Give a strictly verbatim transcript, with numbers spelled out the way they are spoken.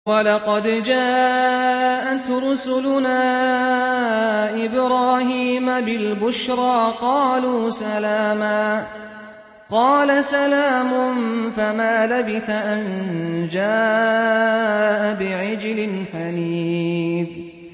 وَلَقَدْ جَاءَتْ رُسُلُنَا إِبْرَاهِيمَ بِالْبُشْرَىٰ قَالُوا سَلَامًا قَالَ سَلَامٌ فَمَا لَبِثَ أَن جَاءَ بِعِجْلٍ حَنِيذٍ